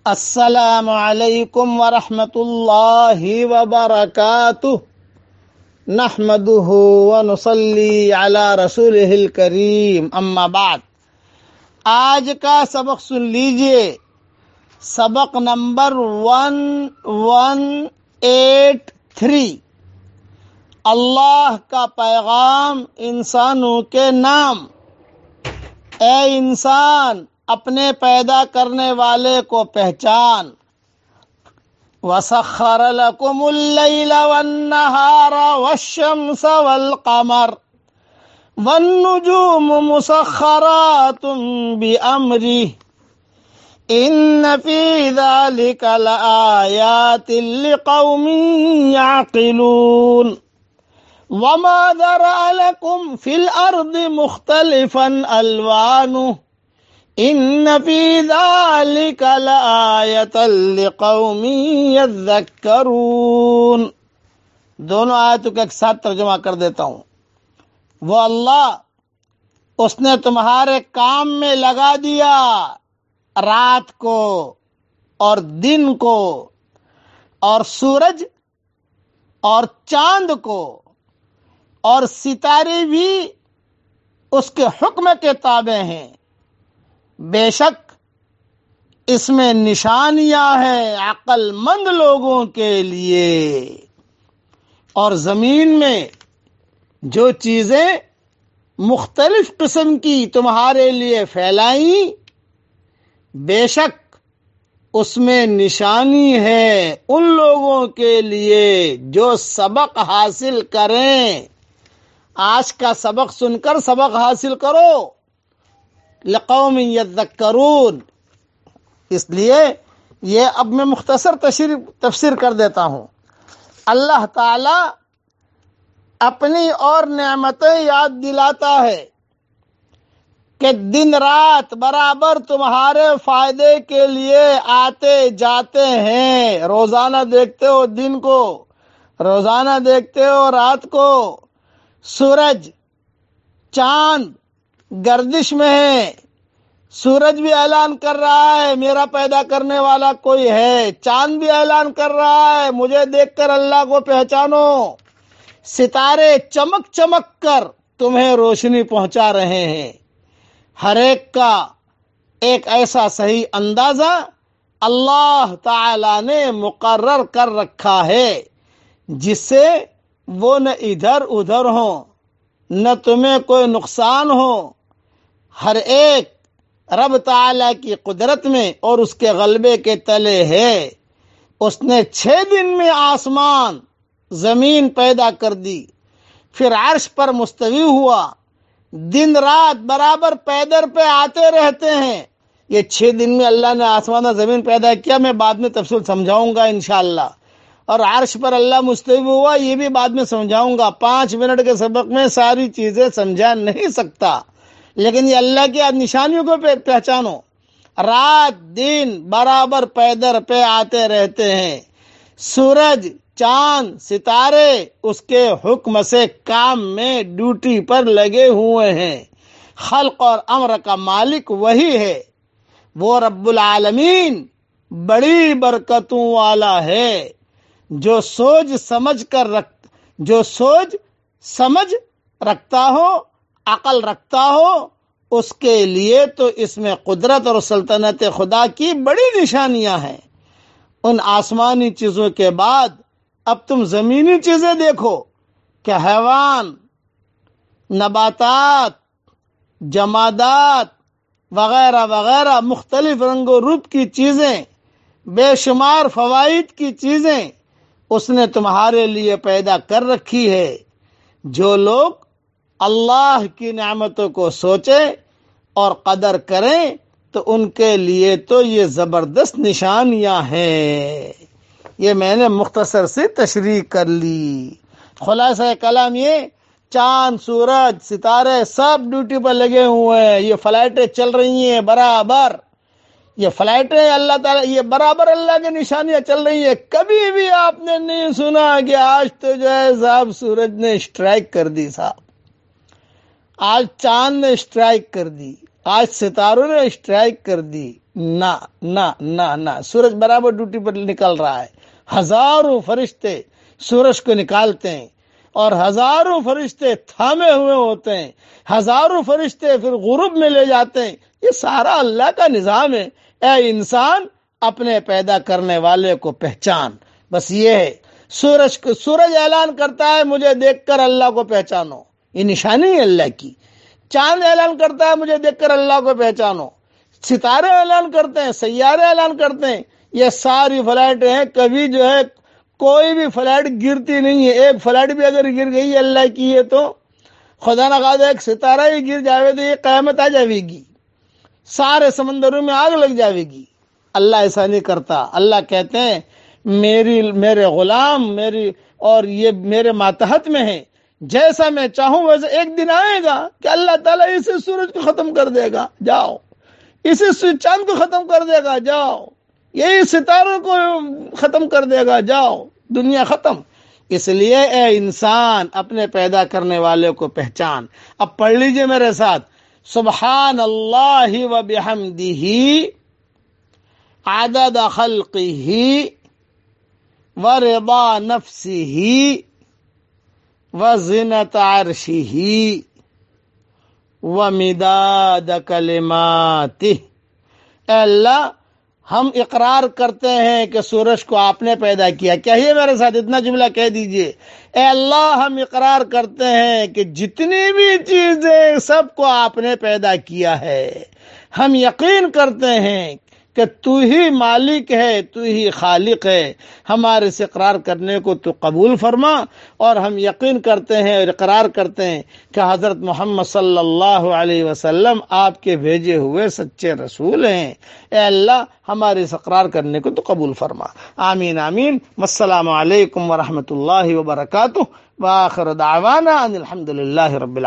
السلام علیکم ورحمۃ اللہ وبرکاتہ نحمده ونصلی علی رسولہ الکریم اما بعد۔ آج کا سبق سن لیجئے، سبق نمبر 1183، اللہ کا پیغام انسانوں کے نام۔ اے انسان، اپنے پیدا کرنے والے کو پہچان۔ وَسَخَّرَ لَكُمُ اللَّيْلَ وَالنَّهَارَ وَالشَّمْسَ وَالْقَمَرَ وَالنُّجُومُ مُسَخَّرَاتٌ بِأَمْرِهِ إِنَّ فِي ذَلِكَ لَآيَاتٍ لِقَوْمٍ يَعْقِلُونَ وَمَا ذَرَأَ لَكُمْ فِي الْأَرْضِ مُخْتَلِفًا أَلْوَانُهُ إِنَّ فِي ذَلِكَ لَآيَةً لِقَوْمٍ يَذَّكَّرُونَ۔ دونوں آیتوں کا ایک ساتھ ترجمہ کر دیتا ہوں۔ وہ اللہ، اس نے تمہارے کام میں لگا دیا رات کو اور دن کو، اور سورج اور چاند کو اور ستارے بھی اس کے حکم کے تابع ہیں۔ بے شک اس میں نشانیاں ہیں عقل مند لوگوں کے لیے۔ اور زمین میں جو چیزیں مختلف قسم کی تمہارے لیے پھیلائیں، بے شک اس میں نشانی ہے ان لوگوں کے لیے جو سبق حاصل کریں۔ آج کا سبق سن کر سبق حاصل کرو، لقوم یذکرون۔ اس لیے یہ اب میں مختصر تفسیر کر دیتا ہوں۔ اللہ تعالی اپنی اور نعمتیں یاد دلاتا ہے کہ دن رات برابر تمہارے فائدے کے لیے آتے جاتے ہیں۔ روزانہ دیکھتے ہو دن کو، روزانہ دیکھتے ہو رات کو۔ سورج چاند گردش میں ہے، سورج بھی اعلان کر رہا ہے میرا پیدا کرنے والا کوئی ہے، چاند بھی اعلان کر رہا ہے مجھے دیکھ کر اللہ کو پہچانو۔ ستارے چمک چمک کر تمہیں روشنی پہنچا رہے ہیں۔ ہر ایک کا ایک ایسا صحیح اندازہ اللہ تعالی نے مقرر کر رکھا ہے جس سے وہ نہ ادھر ادھر ہوں، نہ تمہیں کوئی نقصان ہو۔ ہر ایک رب تعالی کی قدرت میں اور اس کے غلبے کے تلے ہے۔ اس نے 6 دن میں آسمان زمین پیدا کر دی، پھر عرش پر مستوی ہوا۔ دن رات برابر پیدر پہ آتے رہتے ہیں۔ یہ 6 دن میں اللہ نے آسمان اور زمین پیدا کیا، میں بعد میں تفصیل سمجھاؤں گا انشاءاللہ۔ اور عرش پر اللہ مستوی ہوا، یہ بھی بعد میں سمجھاؤں گا۔ 5 منٹ کے سبق میں ساری چیزیں سمجھا نہیں سکتا، لیکن یہ اللہ کی نشانیوں کو پہچانو۔ رات دن برابر پیدر پہ آتے رہتے ہیں۔ سورج چاند ستارے اس کے حکم سے کام میں ڈیوٹی پر لگے ہوئے ہیں۔ خلق اور امر کا مالک وہی ہے۔ وہ رب العالمین بڑی برکتوں والا ہے۔ جو سوچ سمجھ رکھتا ہو، عقل رکھتا ہو، اس کے لیے تو اس میں قدرت اور سلطنت خدا کی بڑی نشانیاں ہیں۔ ان آسمانی چیزوں کے بعد اب تم زمینی چیزیں دیکھو کہ حیوان، نباتات، جمادات وغیرہ وغیرہ مختلف رنگ و روپ کی چیزیں، بے شمار فوائد کی چیزیں اس نے تمہارے لیے پیدا کر رکھی ہے۔ جو لوگ اللہ کی نعمتوں کو سوچیں اور قدر کریں تو ان کے لیے تو یہ زبردست نشانیاں ہیں۔ یہ میں نے مختصر سے تشریح کر لی۔ خلاصہ کلام یہ، چاند سورج ستارے سب ڈیوٹی پر لگے ہوئے ہیں۔ یہ فلائٹیں چل رہی ہیں برابر، یہ فلائٹیں اللہ تعالیٰ، یہ برابر اللہ کی نشانیاں چل رہی ہیں۔ کبھی بھی آپ نے نہیں سنا کہ آج تو جو ہے صاحب سورج نے اسٹرائک کر دی، صاحب آج چاند نے اسٹرائک کر دی، آج ستاروں نے اسٹرائک کر دی، نہ نہ نہ نہ، سورج برابر ڈیوٹی پر نکل رہا ہے، ہزاروں فرشتے سورج کو نکالتے ہیں اور ہزاروں فرشتے تھامے ہوئے ہوتے ہیں، ہزاروں فرشتے پھر غروب میں لے جاتے ہیں۔ یہ سارا اللہ کا نظام ہے۔ اے انسان، اپنے پیدا کرنے والے کو پہچان، بس یہ ہے۔ سورج اعلان کرتا ہے مجھے دیکھ کر اللہ کو پہچانو، یہ نشانی ہے اللہ کی۔ چاند اعلان کرتا ہے مجھے دیکھ کر اللہ کو پہچانو، ستارے اعلان کرتے ہیں، سیارے اعلان کرتے ہیں۔ یہ ساری فلائٹ ہیں، کبھی جو ہے کوئی بھی فلائٹ گرتی نہیں ہے۔ ایک فلائٹ بھی اگر گر گئی اللہ کی ہے تو خدا نہ خواستہ ایک ستارہ ہی گر جاوے تو یہ قیامت آ جاوے گی، سارے سمندروں میں آگ لگ جاوے گی۔ اللہ ایسا نہیں کرتا۔ اللہ کہتے ہیں میرے غلام اور یہ میرے ماتحت میں ہیں، جیسا میں چاہوں ویسے ایک دن آئے گا کہ اللہ تعالیٰ اسے سورج کو ختم کر دے گا، جاؤ، اسے چاند کو ختم کر دے گا، جاؤ، یہی ستاروں کو ختم کر دے گا، جاؤ، دنیا ختم۔ اس لیے اے انسان، اپنے پیدا کرنے والے کو پہچان۔ اب پڑھ لیجئے میرے ساتھ، سبحان اللہ و بحمدہ عدد خلقہ ورضا نفسہ وزنت عرشہ ومداد کلماتہ۔ اے اللہ، ہم اقرار کرتے ہیں کہ سورج کو آپ نے پیدا کیا۔ کہیے میرے ساتھ، اتنا جملہ کہہ دیجئے، اے اللہ، ہم اقرار کرتے ہیں کہ جتنی بھی چیزیں سب کو آپ نے پیدا کیا ہے۔ ہم یقین کرتے ہیں کہ تو ہی مالک ہے، تو ہی خالق ہے۔ ہمارے اس اقرار کرنے کو تو قبول فرما، اور ہم یقین کرتے ہیں اور اقرار کرتے ہیں کہ حضرت محمد صلی اللہ علیہ وسلم آپ کے بھیجے ہوئے سچے رسول ہیں۔ اے اللہ، ہمارے اس اقرار کرنے کو تو قبول فرما۔ آمین آمین۔ والسلام علیکم ورحمۃ اللہ وبرکاتہ، وآخر دعوانا ان الحمد للہ رب العالمین۔